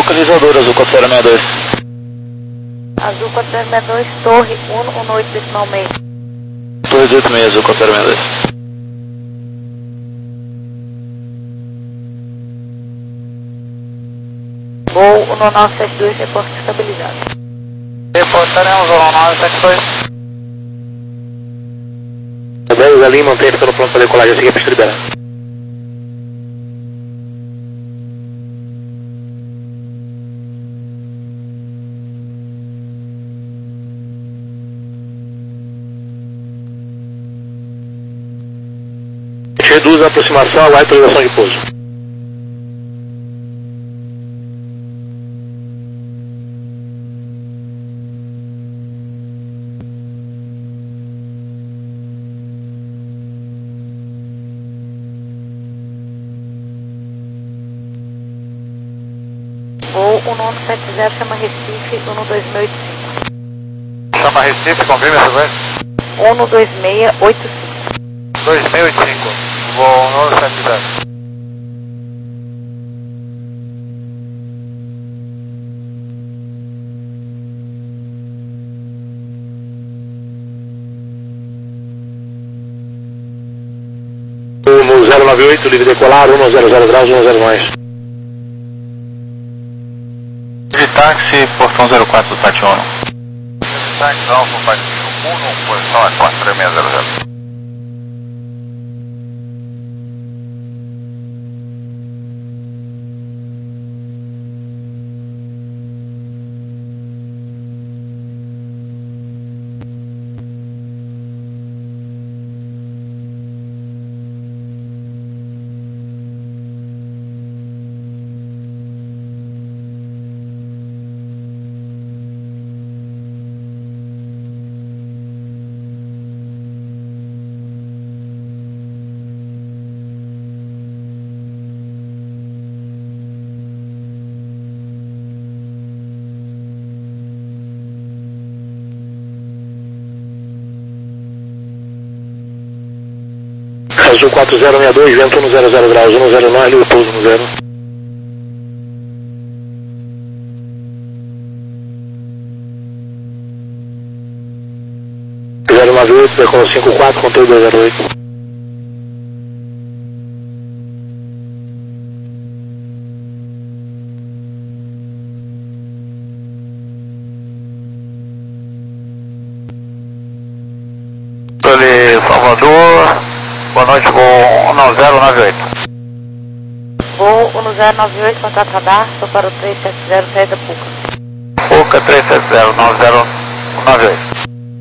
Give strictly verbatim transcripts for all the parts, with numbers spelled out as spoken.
localizador, Azul quatro zero seis dois. Azul quatro zero seis dois, Torre um um oito decimal seis. Torre oito seis, Azul quatro zero seis dois. Voo um nove sete dois, reporte estabilizado. Reportaremos um nove sete dois. dez ali, mantenha pelo pronto para decolagem, assim que a pista liberar. Reduz a aproximação, aguarde autorização de pouso. Voo um nove sete zero, chama Recife, um dois seis oito cinco. Chama Recife, confirma essa vez? um dois seis oito cinco. dois seis oito cinco, voo um nove sete zero. zero nove oito, livre decolar, um zero zero graus, um zero mais. De táxi, portão zero quatro do Tati Ono. De táxi, Alfa, Patinho um, posição é quatro três seis zero zero. Azul quatro zero seis dois, vento um zero zero graus, um zero nove, pouso no zero. zero nove oito, decola cinco quatro, controle dois zero oito. Salvador, boa noite, voo um zero nove oito. Voo um zero nove oito, contato radar, estou para o três sete zero, saída Puca. Puca três sete zero, nove zero nove oito.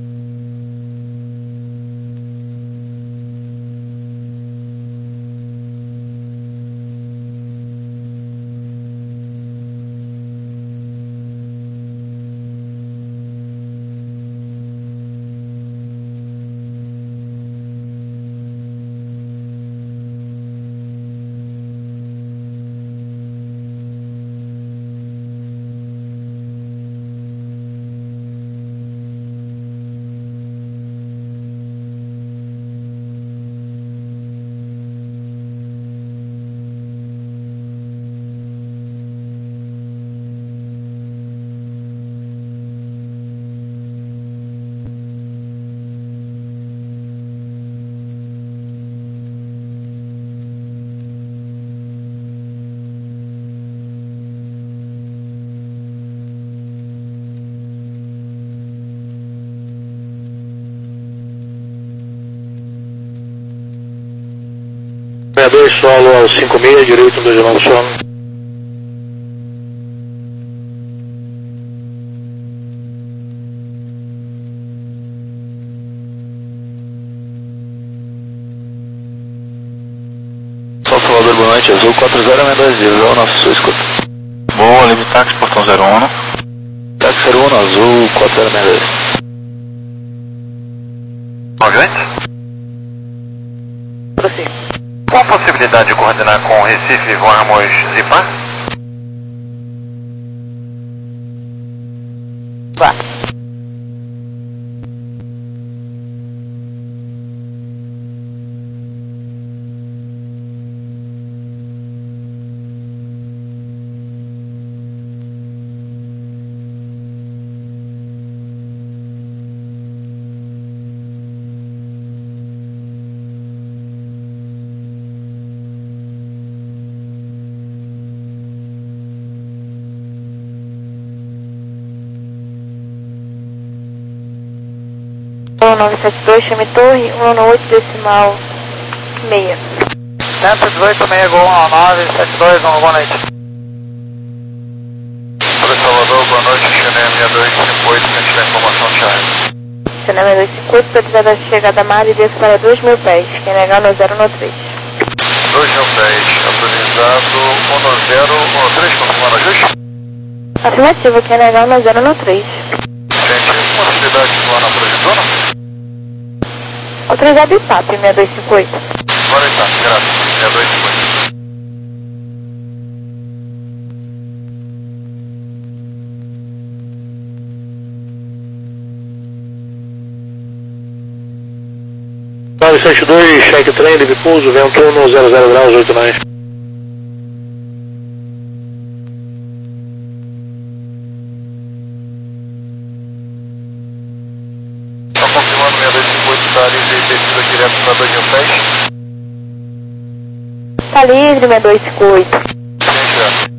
dois solo ao cinco seis, direito um dois nove solo. Só Salvador, boa noite, Azul quatro zero seis dois, visual, nosso sua escuta. Boa, livre táxi, portão zero um. Táxi zero um, Azul quatro zero seis dois. Ok? Prossiga. Qual a possibilidade de coordenar com Recife, voamos Zipar? Vá. nove sete dois, chame torre, um nove oito decimal meia. cento e dezoito, meia, Gol um nove sete dois, um, boa noite. Para Salvador, boa noite, Chennai seis dois cinco oito, frente da informação Charlie. Chennai seis dois cinco oito, precisada da chegada máxima e desce para dois mil pés, quem negar no zero no três. dois mil pés, autorizado, um zero um três, confirmando ajuste? Afirmativo, quem negar no zero no três. Gente, possibilidade de voar na projetona? Autorizado I T A P seis dois cinco oito. Bora então, graças, seis dois cinco oito. nove sete dois, cheque trem, livre pouso, vento no zero zero graus, oito nove. Só confirmando, seis dois cinco oito está livre e descida direto para dois mil pés. Tá livre, seis dois cinco oito. Gente, já.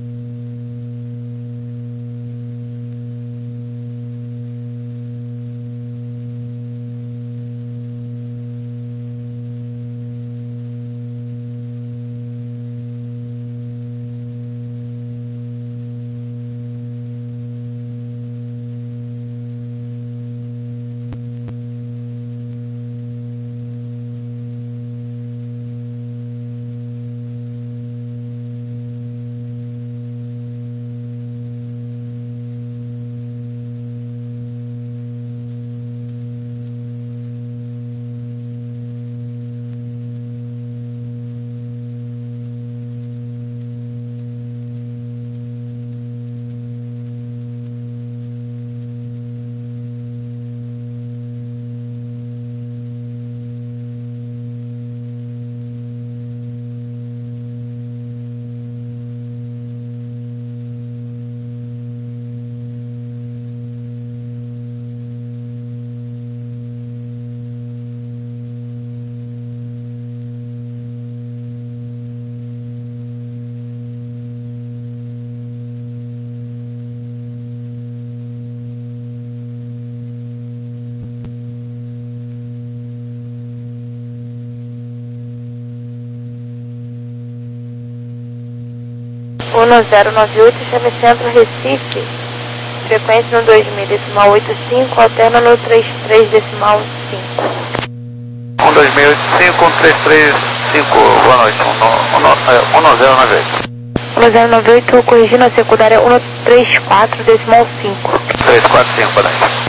um zero nove oito, chame centro Recife, frequência no dois mil decimal oito cinco, alterna no trinta e três decimal cinco. um dois mil cinco, um três três cinco, boa noite, um zero nove oito. um zero nove oito, corrigindo a secundária um três quatro decimal cinco. três quatro cinco, boa noite.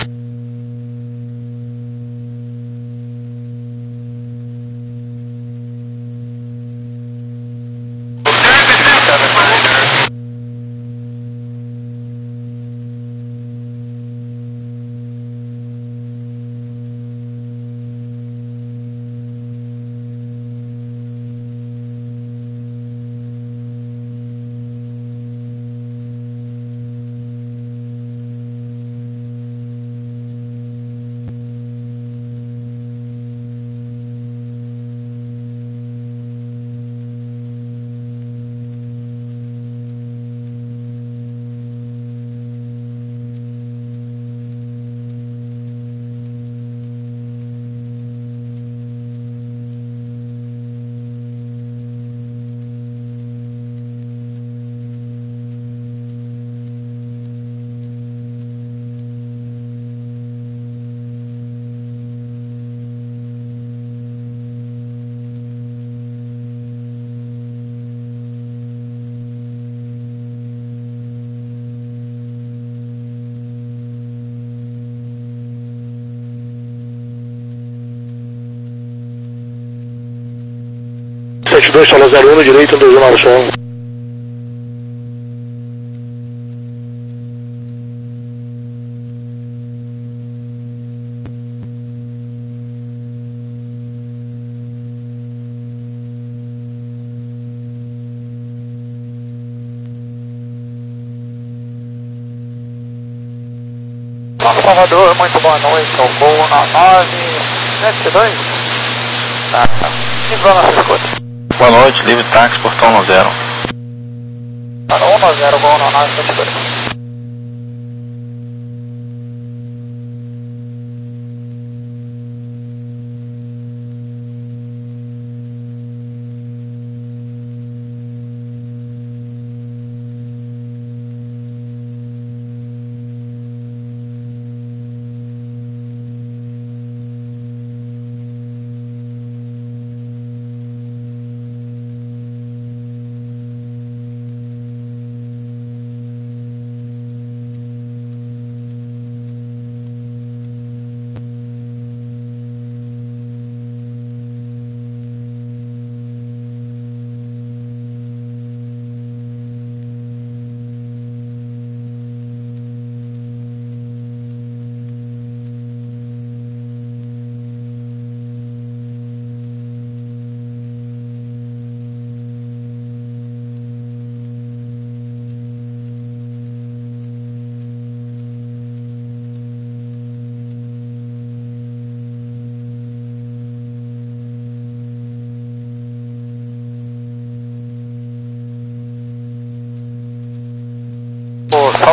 sete dois, sala zero um, no direito, dois nove som. Salvador, muito boa noite, ao voo nove sete dois. Tá, tá. Igual a nossa escuta. Boa noite, livre táxi, portão um zero. Para um zero, voo nove sete dois.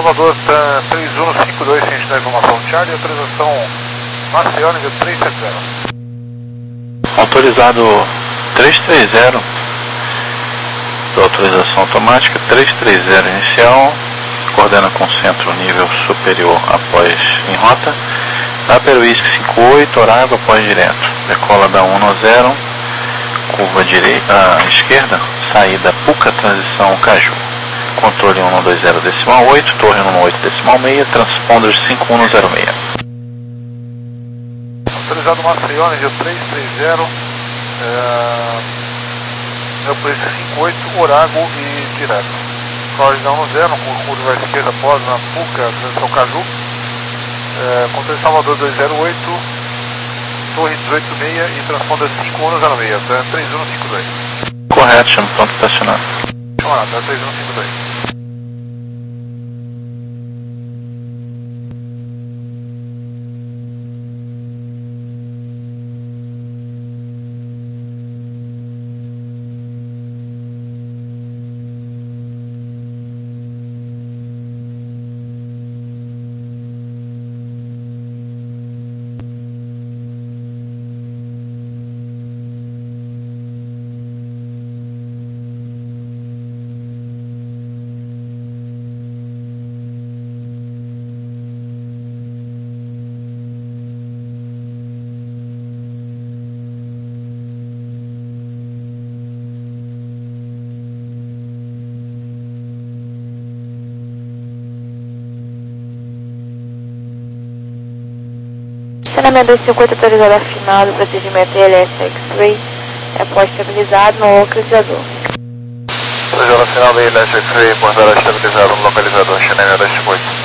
Salvador, três um cinco dois, sem dar informação Charlie, autorização Maceió, nível três sete zero. Autorizado três três zero, da autorização automática, três três zero inicial, coordena com o centro nível superior após em rota, Upper Whisky cinco oito, Orago após direto, decola da um zero, curva direita, à esquerda, saída Puca, transição Caju, controle um dois zero decimal oito, torre um oito decimal seis, transponder cinco um zero seis. Autorizado Maceió, nível três três zero, é, Upper Whisky cinco oito, Orago e direto. Coordenação um zero, curva à esquerda após na Puca, transição Caju, é, controle Salvador dois zero oito, torre dezoito seis e transponder cinco um zero seis, três um cinco dois. Correto, chama pronto estacionado. Chama lá, três um cinco dois. Estacionamento dois cinco oito autorizado afinado, procedimento I L S X-Ray, é pós-estabilizado no localizador. Autorizado afinado I L S X-Ray, portada estabilizado no localizador, Xaneme dois cinco oito.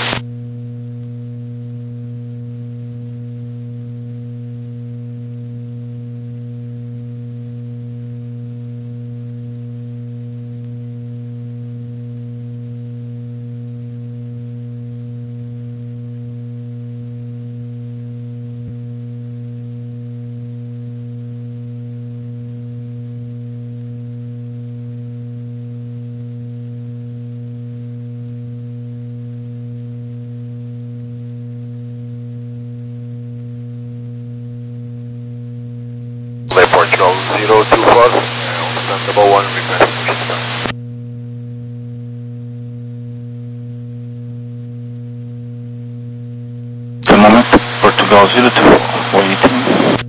Portugal zero two four, stand double one, request push start. The moment, Portugal zero two four, waiting.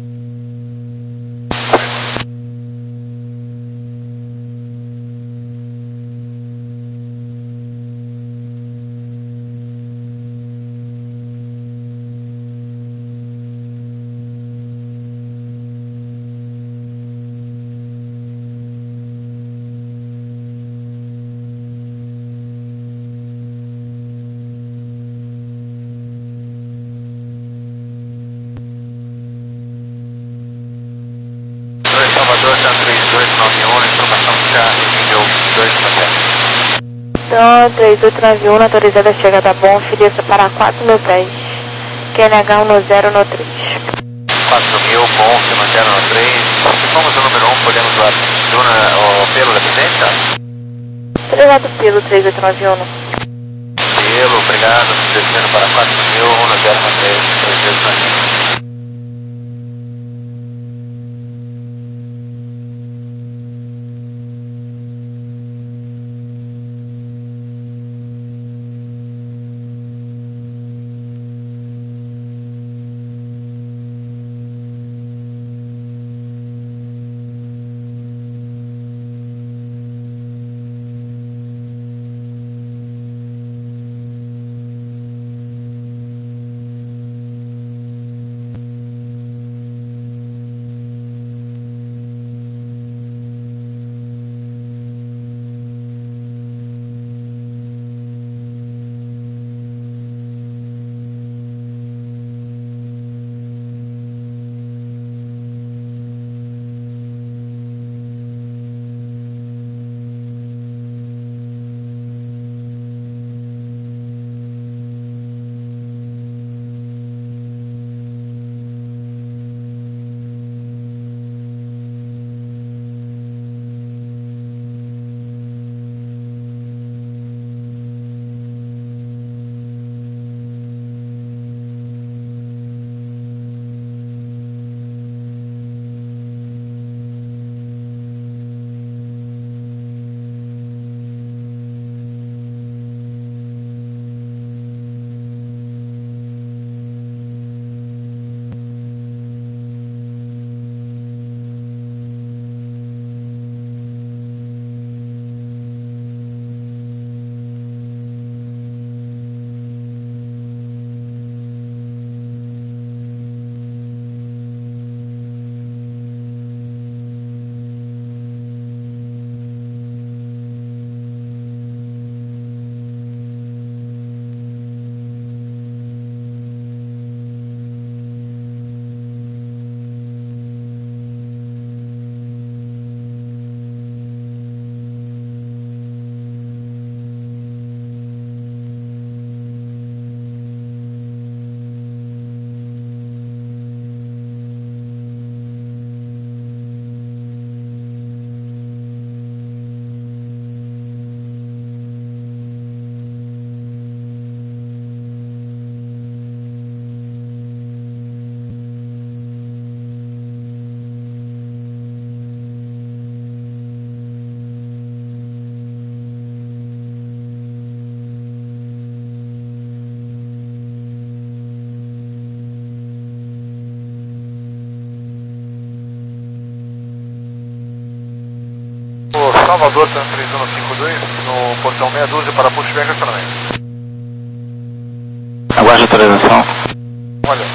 Então, três oito nove um, autorizada a chegada a Bonf, desça para quatro mil pés, Q N H um zero no três. quatro mil, Bonf, no zero no três. Se formos o número um, podemos dar o pelo da presença? Autorizado pelo três oito nove um. Pelo, obrigado, descendo para quatro mil, um zero no três, três vezes na linha. Salvador, três um cinco dois, no portão meia dúzia para pushback e acionamento. Aguarde a autorização. Olha.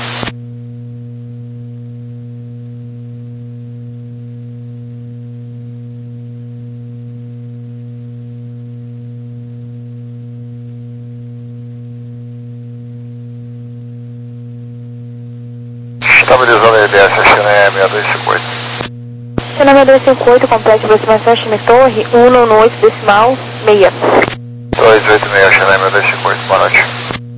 Estabilizando a E B S, China seis dois cinco oito. China seis dois cinco oito, complete aproximação, China Torre, um nono oito decimal, meia. dois oito seis, China seis dois cinco oito, boa noite.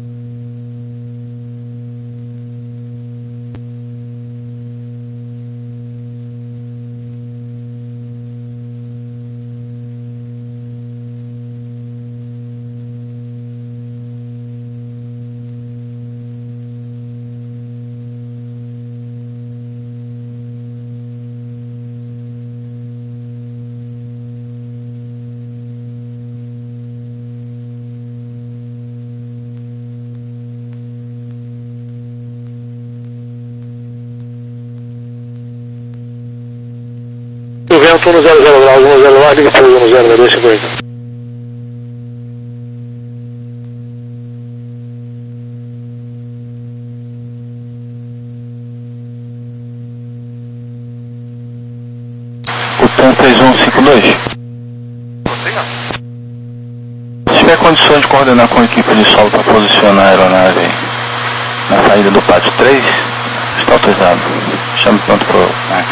O vento um zero zero graus, um zero lá, liga para o um zero dois cinco oito. O T A M três um cinco dois. Se tiver condições de coordenar com a equipe de solo para posicionar a aeronave na saída do pátio três, está autorizado. Chame pronto para o Max.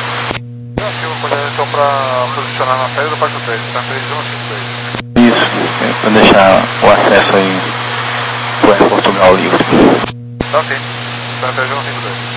Então para posicionar na saída do pátio três, tá três um cinco dois. Isso, para deixar o acesso aí para o Air Portugal livre. Tá ok, tá três um cinco dois.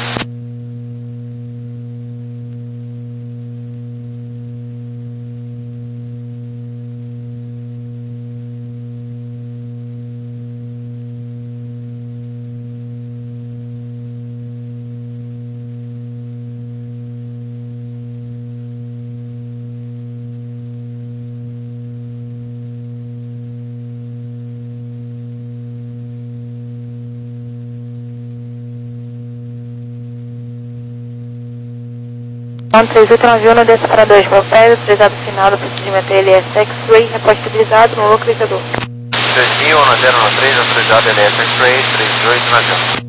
três oito nove um, desce para dois, meu pé, autorizado final do procedimento L S X-Ray, repostabilizado no localizador. três mil, um zero três, autorizado L S X-Ray, três oito nove um.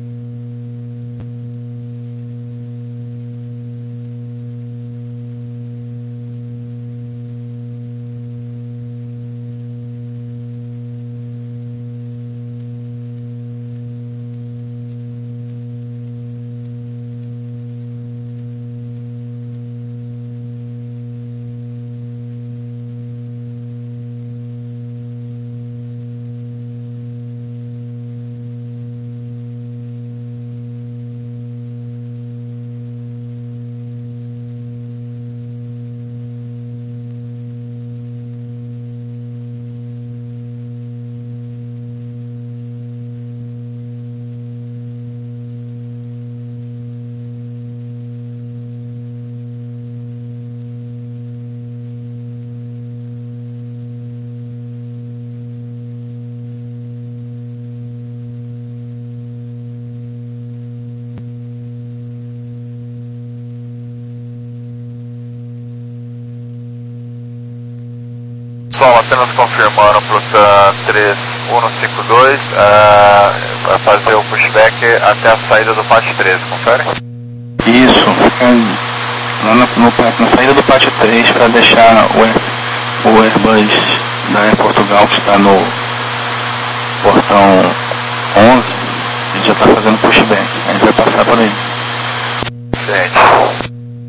Pessoal, apenas confirmando para o T A M três um cinco dois, uh, vai fazer o pushback até a saída do pátio três, confere? Isso, lá no, no, na saída do pátio três para deixar o, Air, o Airbus da Air Portugal, que está no portão onze, a gente já está fazendo pushback, a gente vai passar por aí. Gente.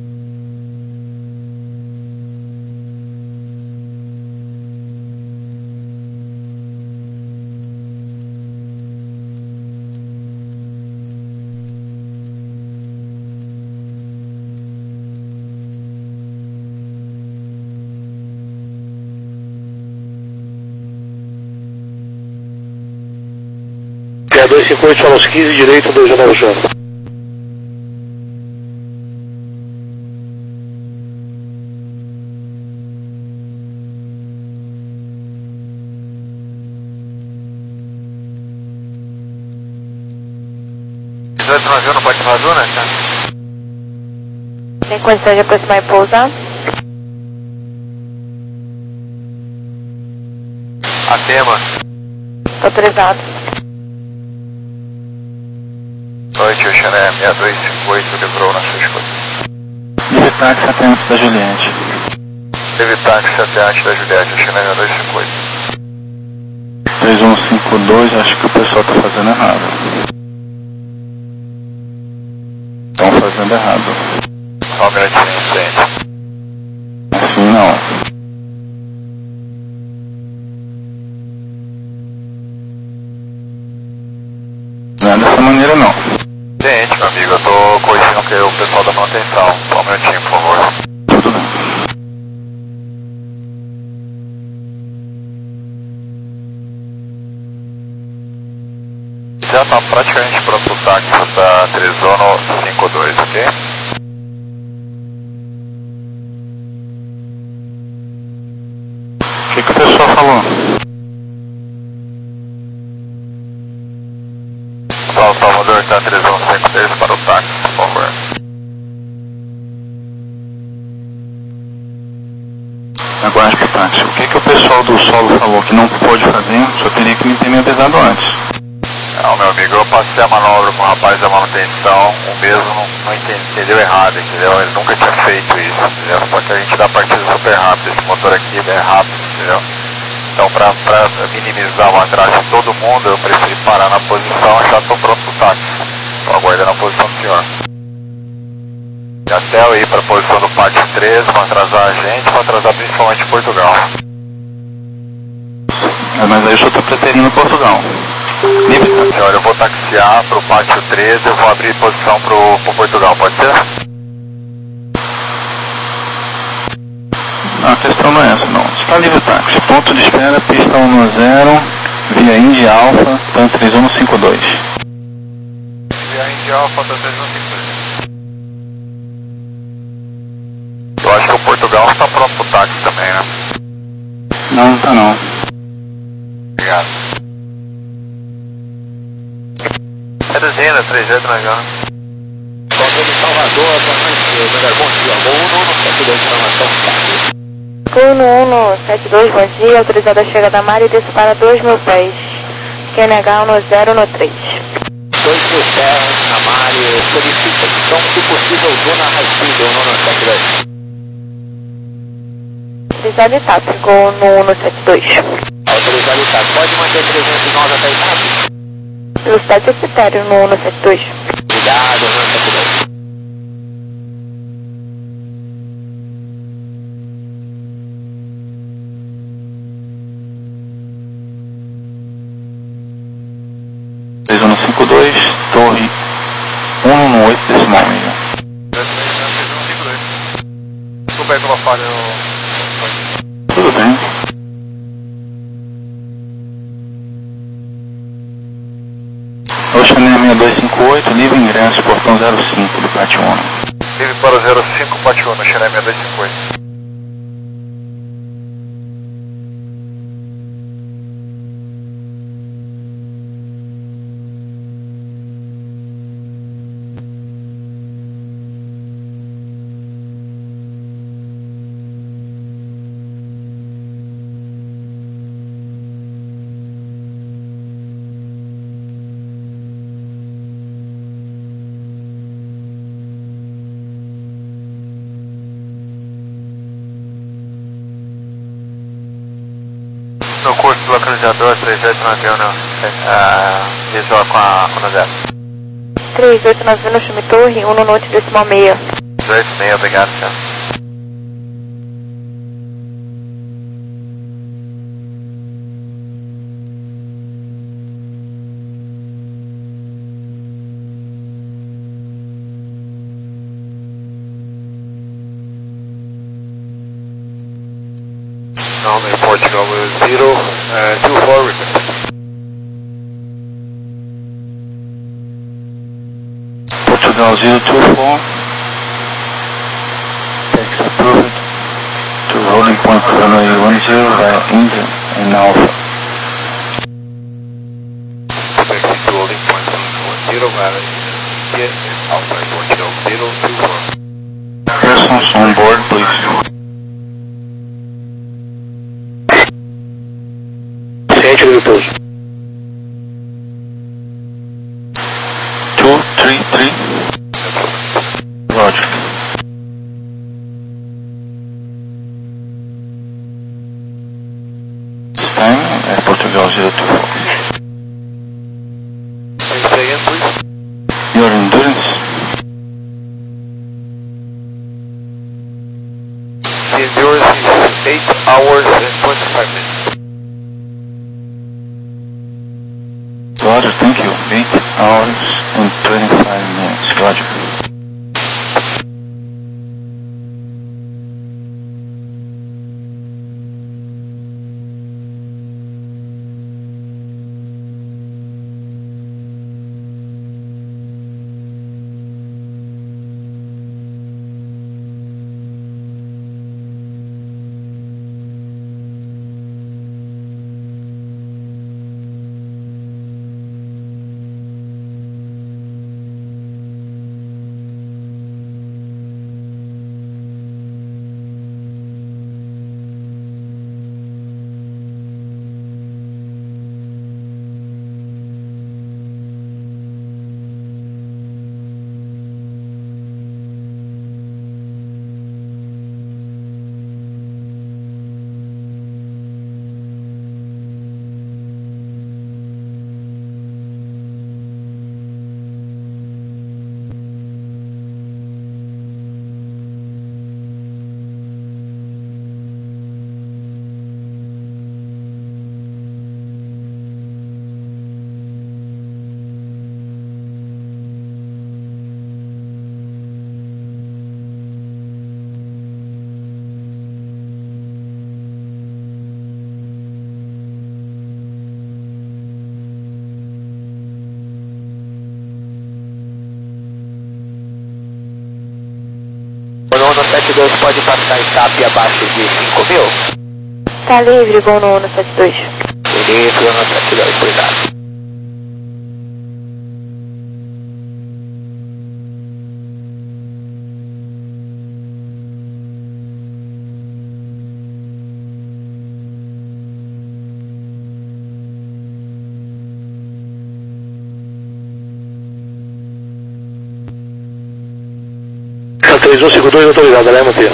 P A dois cinco oito, solos quinze, direito, dois nove zero. dezoito nove um não pode vazar, né, cara? Tem condição de aproximar e pousar? Atema. Autorizado. Noite, Oxané seis dois cinco oito, livrou na sua escuta. Livre-táxi até antes da Juliette. Livre-táxi até antes da Juliette, Oxané seis dois cinco oito. três um cinco dois, acho que o pessoal está fazendo errado. Estão fazendo errado. Só um minutinho, frente. Assim não. Não é dessa maneira não. Gente, meu amigo, eu tô corrigindo que o pessoal da manutenção. Só um minutinho, por favor. Tudo bem. Já tá praticamente pronto o táxi da Trezono cinco dois, ok? O que, que o pessoal falou? Sal Salvador, tá Trezono cinco dois para o táxi, por favor. Aguarde pro táxi. O que, que o pessoal do solo falou que não pôde fazer? Só teria que me ter me avisado antes. Não, meu amigo, eu passei a manobra com o rapaz da manutenção, o mesmo não, não entende, entendeu errado, entendeu? Ele nunca tinha feito isso, entendeu? Só que a gente dá partida super rápido, esse motor aqui é rápido, entendeu? Então, pra, pra minimizar o atraso de todo mundo, eu preferi parar na posição e já estou pronto pro táxi. Estou aguardando a posição do senhor. E até eu ir para a posição do pátio treze, vão atrasar a gente, vão atrasar principalmente Portugal. É, mas aí eu só estou preterindo Portugal. Livre, senhor, eu vou taxiar para o pátio treze, eu vou abrir posição para o Portugal, pode ser? Não, a questão não é essa, não. Está livre táxi. Ponto de espera, pista um zero, via Indy Alpha, TAM três um cinco dois. Via Indy Alpha, TAM três um cinco dois. Eu acho que o Portugal está pronto para o táxi também, né? Não, não está não. Obrigado. Reduzindo, três oito na Jana. Conta de Salvador, boa noite, melhor, bom dia. Vou um no sete dois, informação. Turno um no sete dois, bom dia. Autorizado a chegada da Mari e desce para dois mil pés. Q N H um no zero no três. dois mil pés, na Mari, solicitação, se possível, Dona Raicídio, um no sete dois. Autorizado e TAP, Gol no um no sete dois. Autorizado e TAP, pode manter trezentos e nove até TAP? Velocidade secretário no um no sete dois. Obrigado, um no sete dois. três um cinco dois, torre um no oito decimal meio. Desculpa aí pela falha. Tudo bem. Oxané seis dois cinco oito, livre ingresso, portão zero cinco do Pátio um. Livre para o zero cinco, Pátio um, Oxané seis dois cinco oito. No curso do localizador três oito nove um, uh, visual com a um zero. três oito nove um no Chame Torre, um no noite decimal meia. dois meio, obrigado, senhor. Normal Portugal zero, uh, two four request. Portugal zero two four, text approved to rolling point runway one zero via India and Alpha. Taxi to rolling point one zero via India and Alpha, Portugal zero two four. Persons on board, please. hours and twenty-five minutes. Roger, thank you. eight hours and twenty-five minutes. Roger. sete dois pode passar em T A P abaixo de cinco mil? Tá livre, voo no Uno sete dois. Beleza, Uno sete dois, cuidado. três um cinco dois autorizado, Lema T.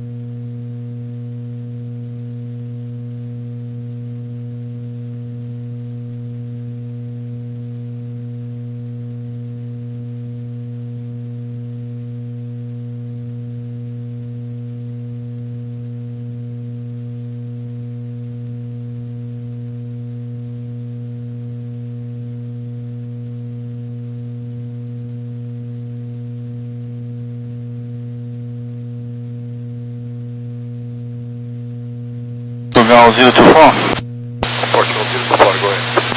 Portugal zero two four. Portugal zero two four, go ahead.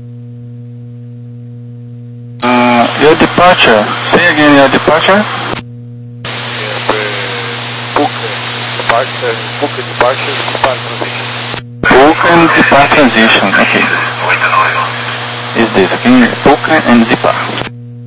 Uh, your departure, say again your departure? Yes, uh, book uh, departure, uh, book departure, depart transition. Book and depart transition, okay. Is this, okay? Book and depart.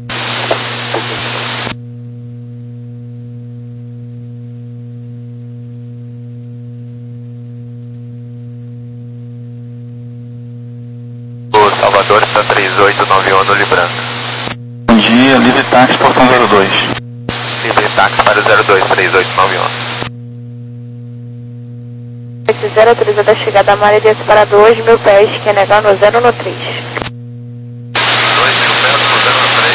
Salvador está três oito nove um no Librando. Bom dia, livre táxi portão zero dois. Livre táxi para o zero dois três oito nove um. oito zero autorizada a chegada à malha de para dois mil pés, que é negar no zero no três. dois mil pés no zero no três,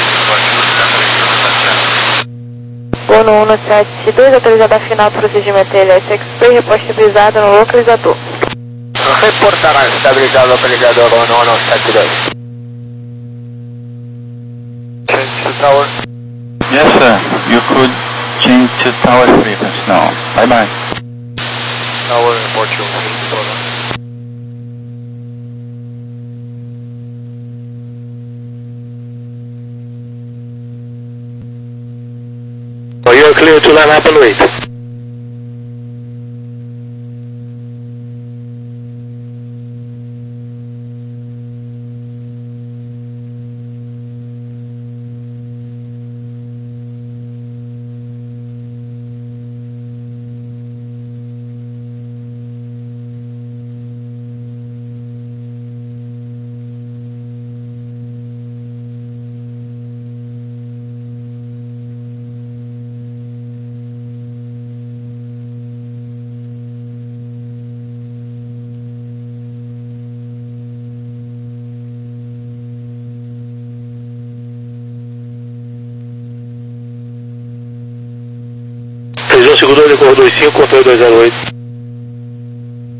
Voo no Uno sete dois autorizada a final procedimento L S X-P, reposta brisada no localizador. Reportará estabilizado localizador no Uno sete dois. Change to tower. Yes sir, you could change to tower frequency now. Bye bye. Tower in Portugal zero two four. Oh, you're clear to line up and wait. três um cinco dois, decor dois cinco, controle dois zero oito.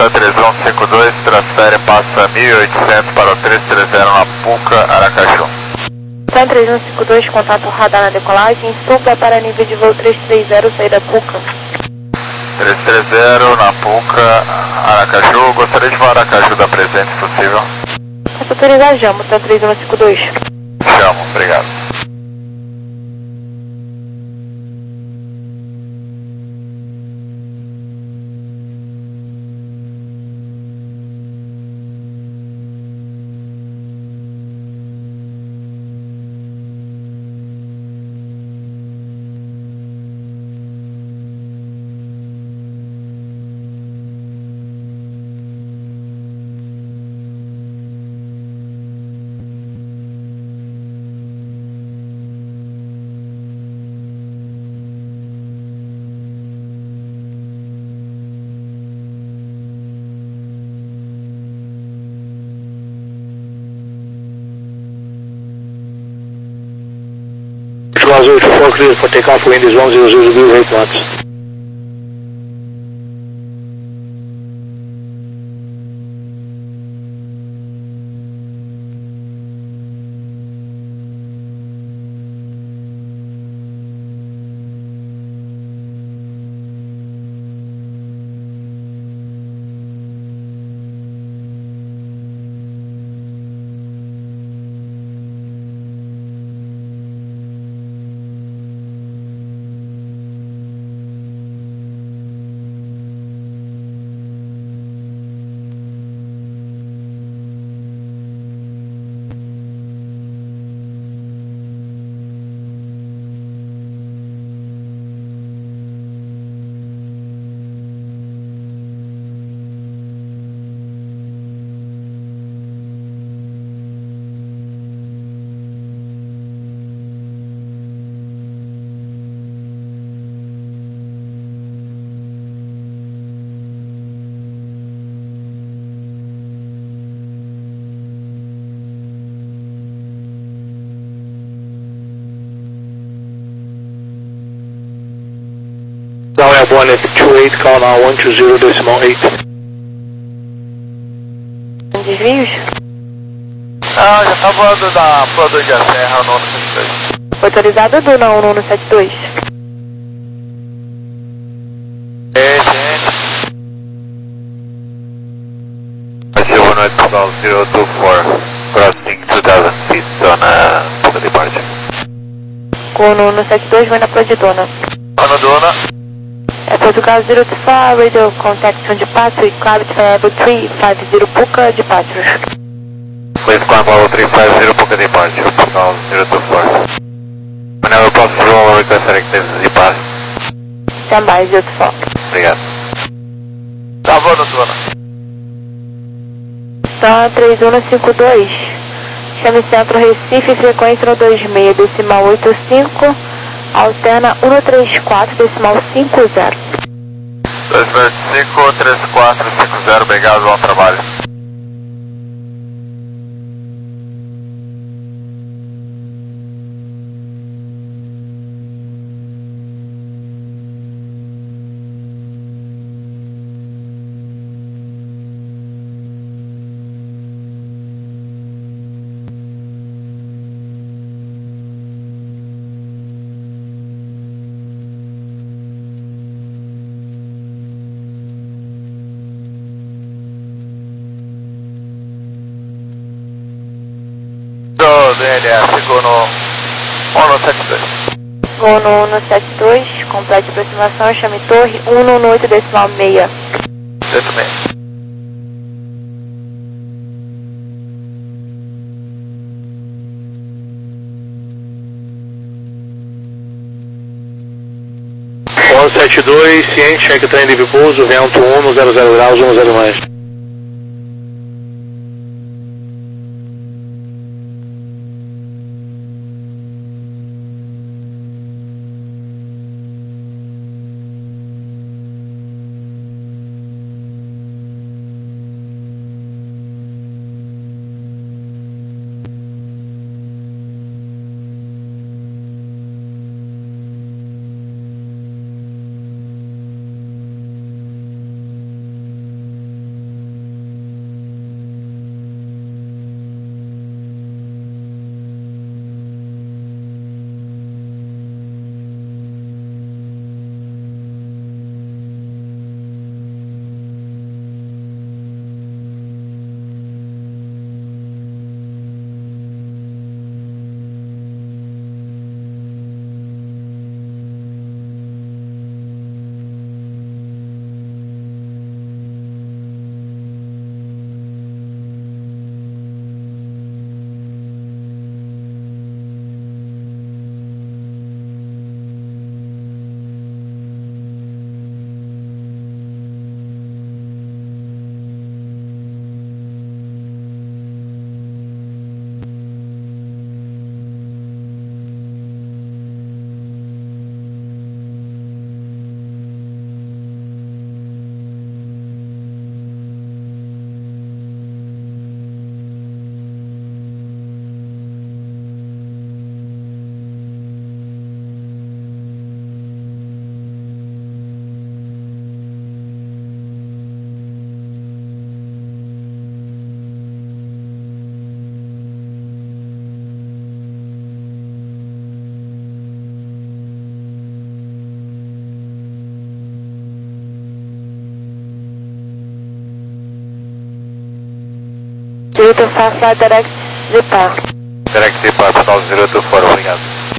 três um cinco dois, transfere, passa mil e oitocentos para o três três zero na Puca, Aracaju. Tan três um cinco dois, contato radar na decolagem, supla para nível de voo três três zero, saída Puca. três três zero na Puca, Aracaju, gostaria de voar Aracaju da presente, se possível. Posso autorizar, Jamo, Tan três um cinco dois. Chamo, obrigado. zero two four clear for takeoff, wind is one zero zero degrees, eight knots. Now airborne at two eight, call now one two zero decimal eight. Desvios? Ah, já tá voando da Flor de a Serra, nono setenta e dois. Autorizado do não nono setenta e dois. É, gente. zero one eight zero two four, crossing two thousand feet, zona Puca Departure. Com o nono setenta e dois, vai na Prodidona. Ana Dona. É Portugal zero two four, radio contact on departure, cloud variable three five zero Puca departure. Please climb level three five zero Puca Departure, Portugal zero two four. Whenever possible, we'll request directives departure. Stand by zero two four. Obrigado. Tá voando, Dona. Tan três um cinco dois. Chame centro Recife, frequência no dois seis decimal oito cinco, alterna um três quatro decimal cinco zero. dois dois cinco três quatro cinco zero, obrigado, bom trabalho. D N S, Gol no um sete dois. Gol no um sete dois, complete aproximação, chame torre um oito decimal seis. oito seis. um sete dois, ciente, cheque trem livre pouso, vento um, zero zero graus, um zero mais. zero two four, fly direct depart. Direct depart, Hotel zero two four, obrigado.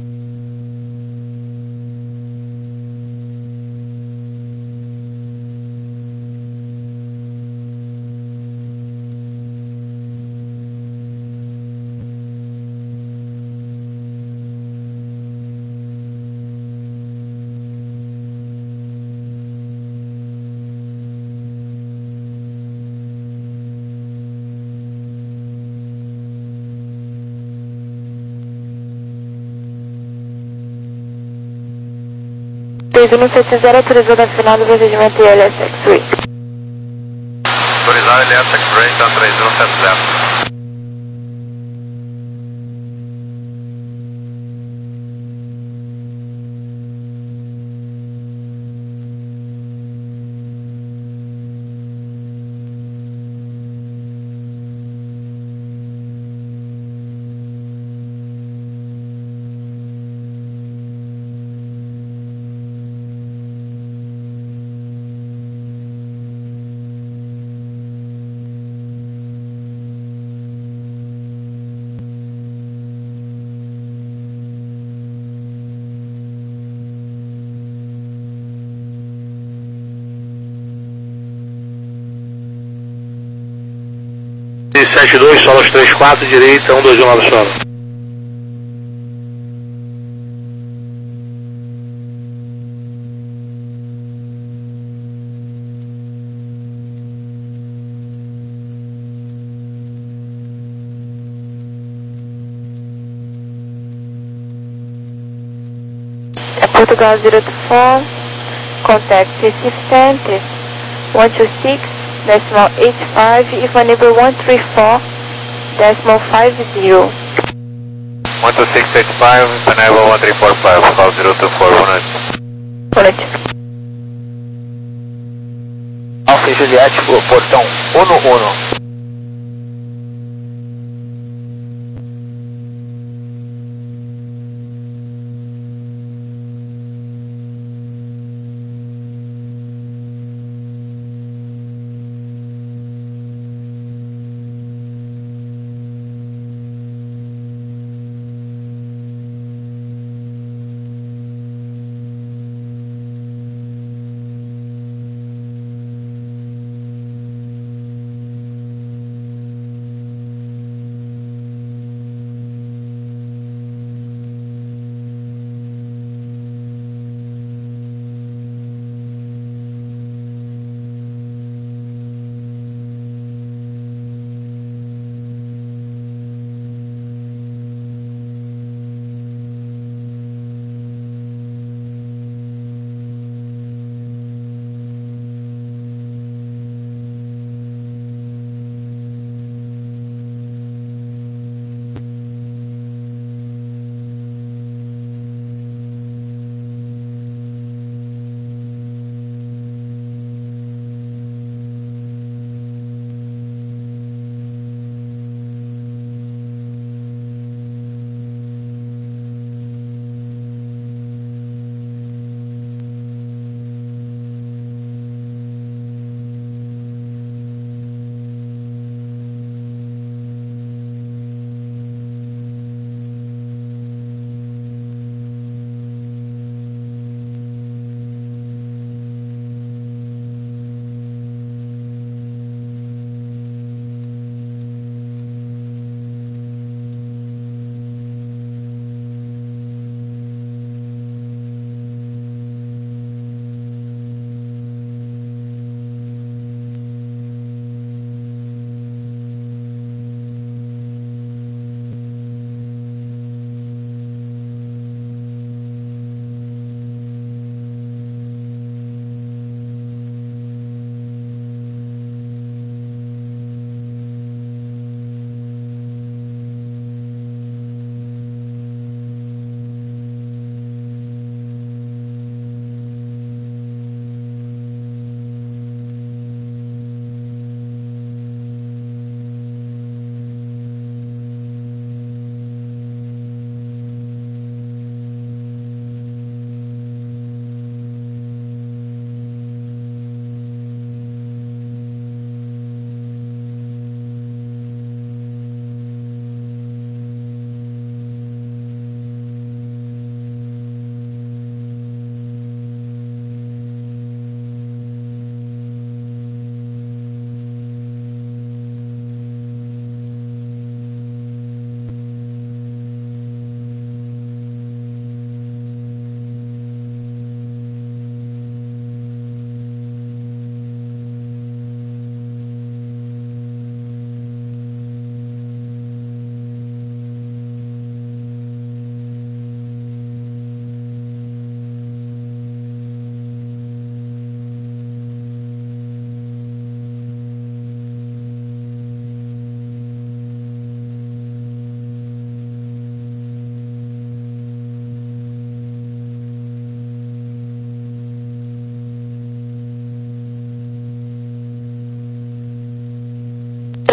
três um sete zero, autorizado a final do procedimento I L S X-Ray. Autorizado L S X-Ray, então três um sete zero. sete dois, solos três quatro, direita, um dois um nove solo. Portugal zero two four, contact Recife Center, one two six, decimal eight five, Ivanable one three four, decimal five zero. one two six eight five, Ivanable one three four five, Hotel zero two four, boa noite. Boa noite. Alfa e Juliette, portão um um.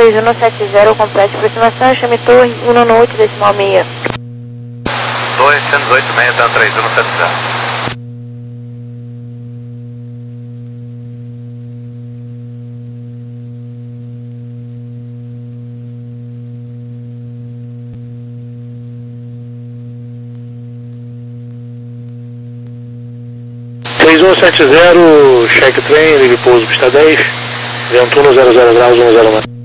três um sete zero, complete aproximação, chame torre um nove oito decimal seis. dois zero oito seis, então três um sete zero. três um sete zero, check trem, livre pouso, pista dez, vento um zero zero graus, um zero nove.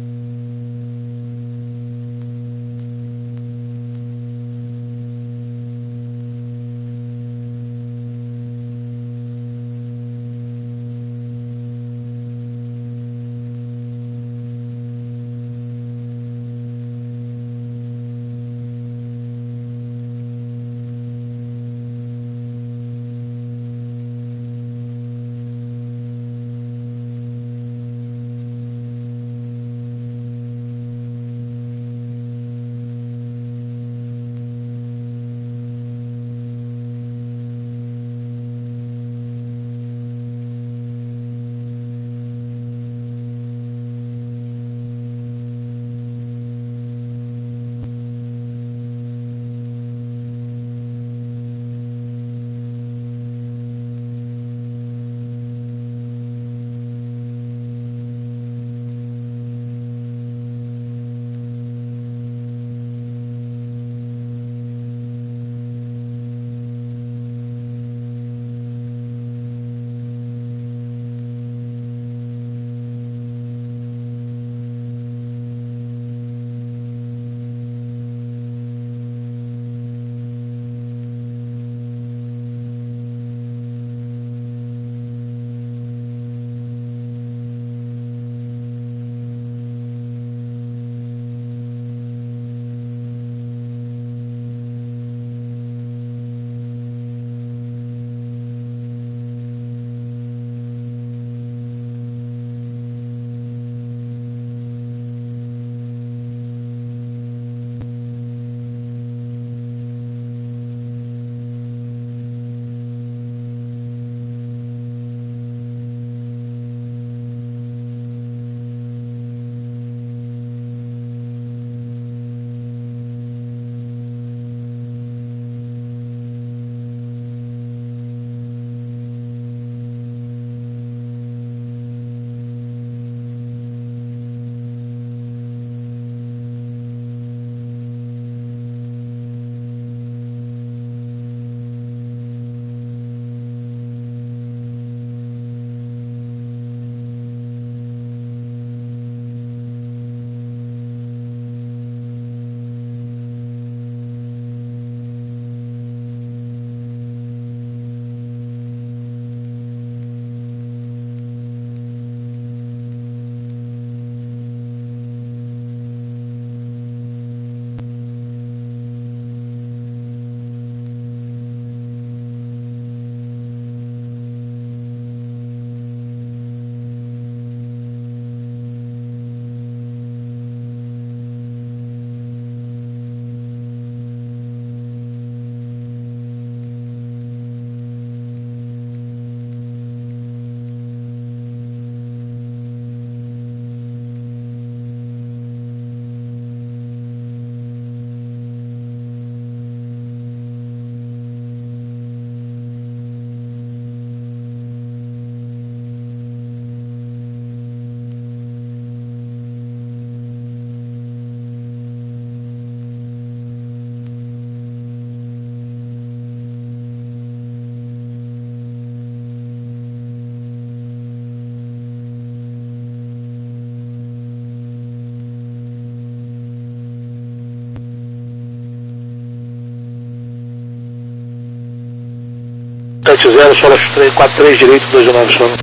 sete zero, solo quatro três direito, dois nove sono.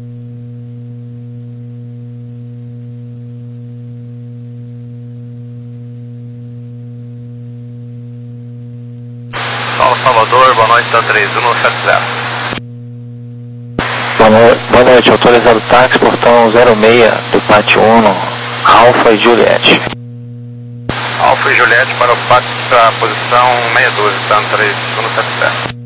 Solo Salvador, boa noite, tá três um sete zero. Boa noite, boa noite, autorizado táxi, portão zero seis do pátio um, Alfa e Juliette. Alfa e Juliette para o pátio, para a posição seis doze, tá três um sete zero.